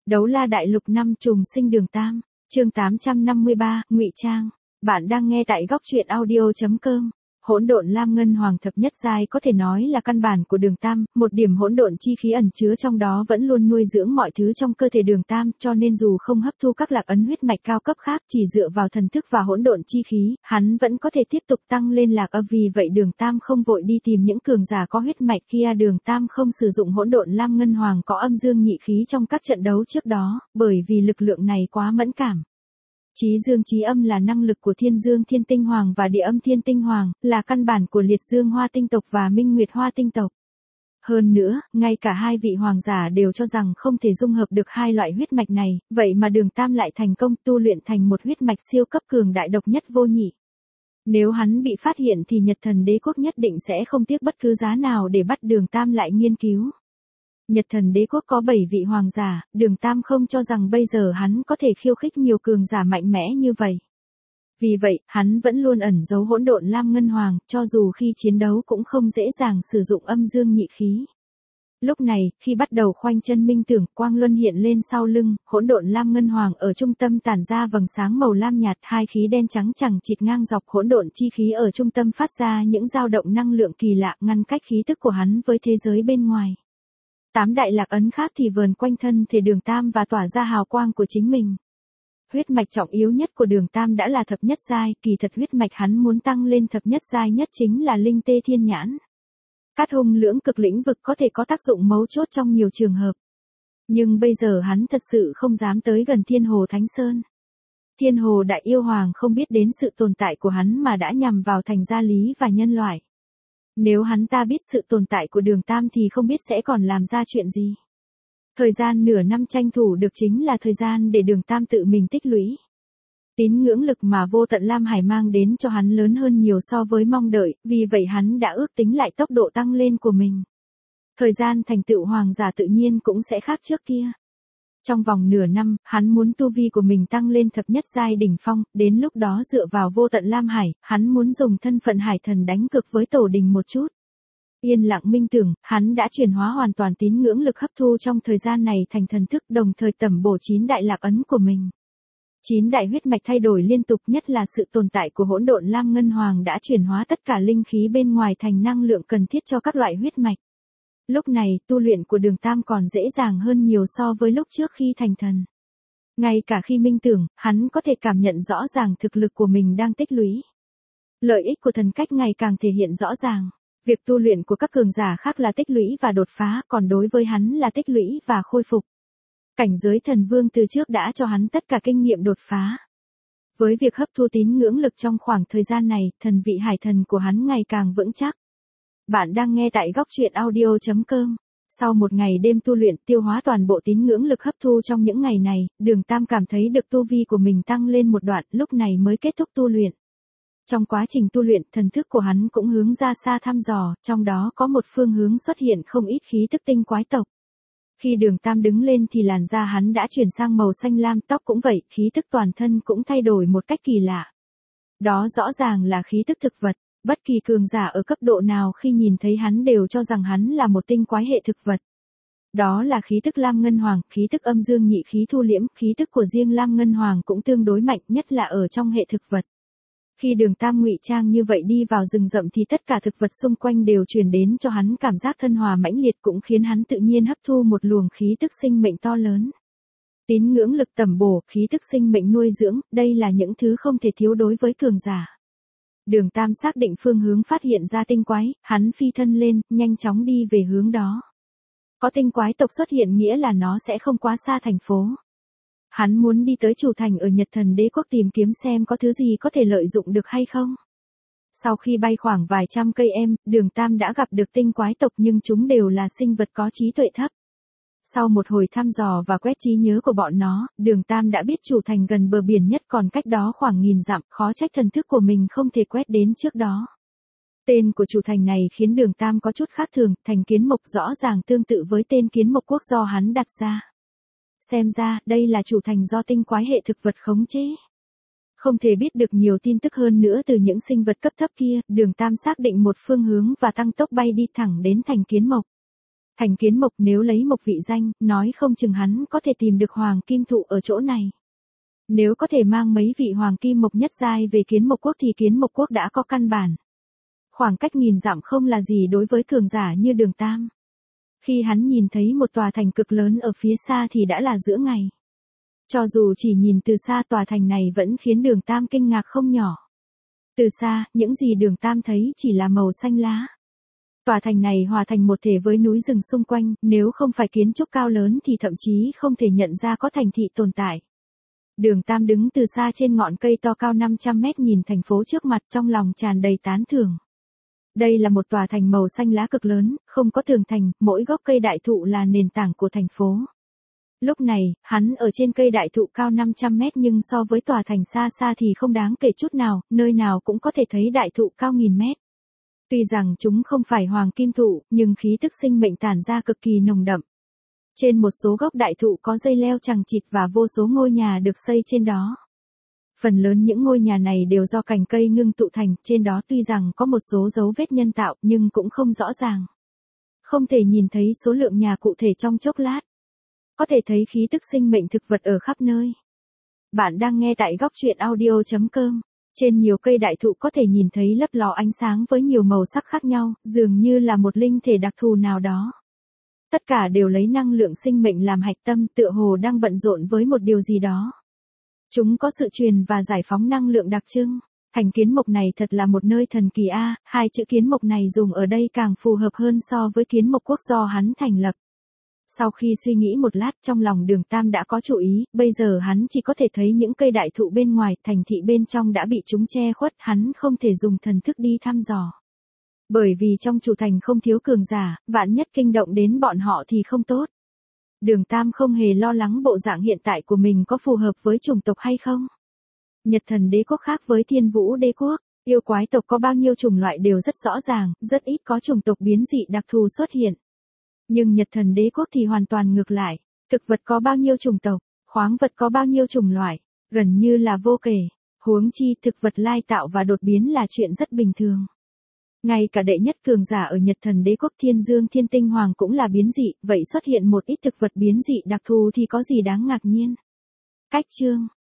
Đấu la đại lục năm trùng sinh đường Tam, chương 853, ngụy trang. Bạn đang nghe tại góc truyện audio.com. Hỗn độn lam ngân hoàng thập nhất giai có thể nói là căn bản của đường Tam, một điểm hỗn độn chi khí ẩn chứa trong đó vẫn luôn nuôi dưỡng mọi thứ trong cơ thể đường Tam, cho nên dù không hấp thu các lạc ấn huyết mạch cao cấp khác, chỉ dựa vào thần thức và hỗn độn chi khí, hắn vẫn có thể tiếp tục tăng lên lạc ấn. Vì vậy đường Tam không vội đi tìm những cường giả có huyết mạch kia, đường Tam không sử dụng hỗn độn lam ngân hoàng có âm dương nhị khí trong các trận đấu trước đó, bởi vì lực lượng này quá mẫn cảm. Chí dương chí âm là năng lực của thiên dương thiên tinh hoàng và địa âm thiên tinh hoàng, là căn bản của liệt dương hoa tinh tộc và minh nguyệt hoa tinh tộc. Hơn nữa, ngay cả hai vị hoàng giả đều cho rằng không thể dung hợp được hai loại huyết mạch này, vậy mà đường Tam lại thành công tu luyện thành một huyết mạch siêu cấp cường đại độc nhất vô nhị. Nếu hắn bị phát hiện thì Nhật Thần Đế Quốc nhất định sẽ không tiếc bất cứ giá nào để bắt đường Tam lại nghiên cứu. Nhật Thần Đế Quốc có 7 vị hoàng giả, đường Tam không cho rằng bây giờ hắn có thể khiêu khích nhiều cường giả mạnh mẽ như vậy. Vì vậy, hắn vẫn luôn ẩn giấu hỗn độn lam ngân hoàng, cho dù khi chiến đấu cũng không dễ dàng sử dụng âm dương nhị khí. Lúc này, khi bắt đầu khoanh chân minh tưởng, quang luân hiện lên sau lưng, hỗn độn lam ngân hoàng ở trung tâm tản ra vầng sáng màu lam nhạt, hai khí đen trắng chằng chịt ngang dọc, hỗn độn chi khí ở trung tâm phát ra những dao động năng lượng kỳ lạ, ngăn cách khí tức của hắn với thế giới bên ngoài. 8 đại lạc ấn khác thì vờn quanh thân thể đường Tam và tỏa ra hào quang của chính mình. Huyết mạch trọng yếu nhất của đường Tam đã là thập nhất giai, kỳ thật huyết mạch hắn muốn tăng lên thập nhất giai nhất chính là linh tê thiên nhãn. Cát hung lưỡng cực lĩnh vực có thể có tác dụng mấu chốt trong nhiều trường hợp. Nhưng bây giờ hắn thật sự không dám tới gần Thiên Hồ Thánh Sơn. Thiên Hồ Đại Yêu Hoàng không biết đến sự tồn tại của hắn mà đã nhằm vào thành gia lý và nhân loại. Nếu hắn ta biết sự tồn tại của đường Tam thì không biết sẽ còn làm ra chuyện gì. Thời gian nửa năm tranh thủ được chính là thời gian để đường Tam tự mình tích lũy. Tín ngưỡng lực mà vô tận Lam Hải mang đến cho hắn lớn hơn nhiều so với mong đợi, vì vậy hắn đã ước tính lại tốc độ tăng lên của mình. Thời gian thành tựu hoàng giả tự nhiên cũng sẽ khác trước kia. Trong vòng nửa năm, hắn muốn tu vi của mình tăng lên thập nhất giai đỉnh phong, đến lúc đó dựa vào vô tận Lam Hải, hắn muốn dùng thân phận hải thần đánh cực với tổ đình một chút. Yên lặng minh tưởng, hắn đã chuyển hóa hoàn toàn tín ngưỡng lực hấp thu trong thời gian này thành thần thức, đồng thời tẩm bổ 9 đại lạc ấn của mình. 9 đại huyết mạch thay đổi liên tục, nhất là sự tồn tại của hỗn độn lam ngân hoàng đã chuyển hóa tất cả linh khí bên ngoài thành năng lượng cần thiết cho các loại huyết mạch. Lúc này, tu luyện của đường Tam còn dễ dàng hơn nhiều so với lúc trước khi thành thần. Ngay cả khi minh tưởng, hắn có thể cảm nhận rõ ràng thực lực của mình đang tích lũy. Lợi ích của thần cách ngày càng thể hiện rõ ràng. Việc tu luyện của các cường giả khác là tích lũy và đột phá, còn đối với hắn là tích lũy và khôi phục. Cảnh giới thần vương từ trước đã cho hắn tất cả kinh nghiệm đột phá. Với việc hấp thu tín ngưỡng lực trong khoảng thời gian này, thần vị hải thần của hắn ngày càng vững chắc. Bạn đang nghe tại góc truyện audio.com. Sau một ngày đêm tu luyện tiêu hóa toàn bộ tín ngưỡng lực hấp thu trong những ngày này, đường Tam cảm thấy được tu vi của mình tăng lên một đoạn, lúc này mới kết thúc tu luyện. Trong quá trình tu luyện, thần thức của hắn cũng hướng ra xa thăm dò, trong đó có một phương hướng xuất hiện không ít khí tức tinh quái tộc. Khi đường Tam đứng lên thì làn da hắn đã chuyển sang màu xanh lam, tóc cũng vậy, khí tức toàn thân cũng thay đổi một cách kỳ lạ. Đó rõ ràng là khí tức thực vật. Bất kỳ cường giả ở cấp độ nào khi nhìn thấy hắn đều cho rằng hắn là một tinh quái hệ thực vật. Đó là khí tức lam ngân hoàng, khí tức âm dương nhị khí thu liễm, khí tức của riêng lam ngân hoàng cũng tương đối mạnh, nhất là ở trong hệ thực vật. Khi đường Tam ngụy trang như vậy đi vào rừng rậm thì tất cả thực vật xung quanh đều truyền đến cho hắn cảm giác thân hòa mãnh liệt, cũng khiến hắn tự nhiên hấp thu một luồng khí tức sinh mệnh to lớn. Tín ngưỡng lực tẩm bổ, khí tức sinh mệnh nuôi dưỡng, đây là những thứ không thể thiếu đối với cường giả. Đường Tam xác định phương hướng phát hiện ra tinh quái, hắn phi thân lên, nhanh chóng đi về hướng đó. Có tinh quái tộc xuất hiện nghĩa là nó sẽ không quá xa thành phố. Hắn muốn đi tới chủ thành ở Nhật Thần Đế Quốc tìm kiếm xem có thứ gì có thể lợi dụng được hay không. Sau khi bay khoảng vài trăm cây đường Tam đã gặp được tinh quái tộc nhưng chúng đều là sinh vật có trí tuệ thấp. Sau một hồi thăm dò và quét trí nhớ của bọn nó, đường Tam đã biết chủ thành gần bờ biển nhất còn cách đó khoảng 1000 dặm, khó trách thần thức của mình không thể quét đến trước đó. Tên của chủ thành này khiến đường Tam có chút khác thường, thành Kiến Mộc rõ ràng tương tự với tên Kiến Mộc quốc do hắn đặt ra. Xem ra, đây là chủ thành do tinh quái hệ thực vật khống chế. Không thể biết được nhiều tin tức hơn nữa từ những sinh vật cấp thấp kia, đường Tam xác định một phương hướng và tăng tốc bay đi thẳng đến thành Kiến Mộc. Thành Kiến Mộc nếu lấy một vị danh, nói không chừng hắn có thể tìm được hoàng kim thụ ở chỗ này. Nếu có thể mang mấy vị hoàng kim mộc nhất giai về Kiến Mộc quốc thì Kiến Mộc quốc đã có căn bản. Khoảng cách 1000 dặm không là gì đối với cường giả như Đường Tam. Khi hắn nhìn thấy một tòa thành cực lớn ở phía xa thì đã là giữa ngày. Cho dù chỉ nhìn từ xa tòa thành này vẫn khiến Đường Tam kinh ngạc không nhỏ. Từ xa, những gì Đường Tam thấy chỉ là màu xanh lá. Tòa thành này hòa thành một thể với núi rừng xung quanh, nếu không phải kiến trúc cao lớn thì thậm chí không thể nhận ra có thành thị tồn tại. Đường Tam đứng từ xa trên ngọn cây to cao 500 mét nhìn thành phố trước mặt trong lòng tràn đầy tán thưởng. Đây là một tòa thành màu xanh lá cực lớn, không có tường thành, mỗi gốc cây đại thụ là nền tảng của thành phố. Lúc này, hắn ở trên cây đại thụ cao 500 mét nhưng so với tòa thành xa xa thì không đáng kể chút nào, nơi nào cũng có thể thấy đại thụ cao 1000 mét. Tuy rằng chúng không phải hoàng kim thụ, nhưng khí tức sinh mệnh tản ra cực kỳ nồng đậm. Trên một số gốc đại thụ có dây leo chằng chịt và vô số ngôi nhà được xây trên đó. Phần lớn những ngôi nhà này đều do cành cây ngưng tụ thành, trên đó tuy rằng có một số dấu vết nhân tạo nhưng cũng không rõ ràng. Không thể nhìn thấy số lượng nhà cụ thể trong chốc lát. Có thể thấy khí tức sinh mệnh thực vật ở khắp nơi. Bạn đang nghe tại góc truyện audio.com. Trên nhiều cây đại thụ có thể nhìn thấy lấp ló ánh sáng với nhiều màu sắc khác nhau, dường như là một linh thể đặc thù nào đó. Tất cả đều lấy năng lượng sinh mệnh làm hạch tâm, tựa hồ đang bận rộn với một điều gì đó. Chúng có sự truyền và giải phóng năng lượng đặc trưng. Thành Kiến Mộc này thật là một nơi thần kỳ a, hai chữ Kiến Mộc này dùng ở đây càng phù hợp hơn so với Kiến Mộc quốc do hắn thành lập. Sau khi suy nghĩ một lát trong lòng Đường Tam đã có chủ ý, bây giờ hắn chỉ có thể thấy những cây đại thụ bên ngoài, thành thị bên trong đã bị chúng che khuất, hắn không thể dùng thần thức đi thăm dò. Bởi vì trong chủ thành không thiếu cường giả, vạn nhất kinh động đến bọn họ thì không tốt. Đường Tam không hề lo lắng bộ dạng hiện tại của mình có phù hợp với chủng tộc hay không. Nhật Thần Đế quốc khác với Thiên Vũ Đế quốc, yêu quái tộc có bao nhiêu chủng loại đều rất rõ ràng, rất ít có chủng tộc biến dị đặc thù xuất hiện. Nhưng Nhật Thần Đế quốc thì hoàn toàn ngược lại, thực vật có bao nhiêu chủng tộc, khoáng vật có bao nhiêu chủng loại, gần như là vô kể, huống chi thực vật lai tạo và đột biến là chuyện rất bình thường. Ngay cả đệ nhất cường giả ở Nhật Thần Đế quốc Thiên Dương Thiên Tinh Hoàng cũng là biến dị, vậy xuất hiện một ít thực vật biến dị đặc thù thì có gì đáng ngạc nhiên. Cách chương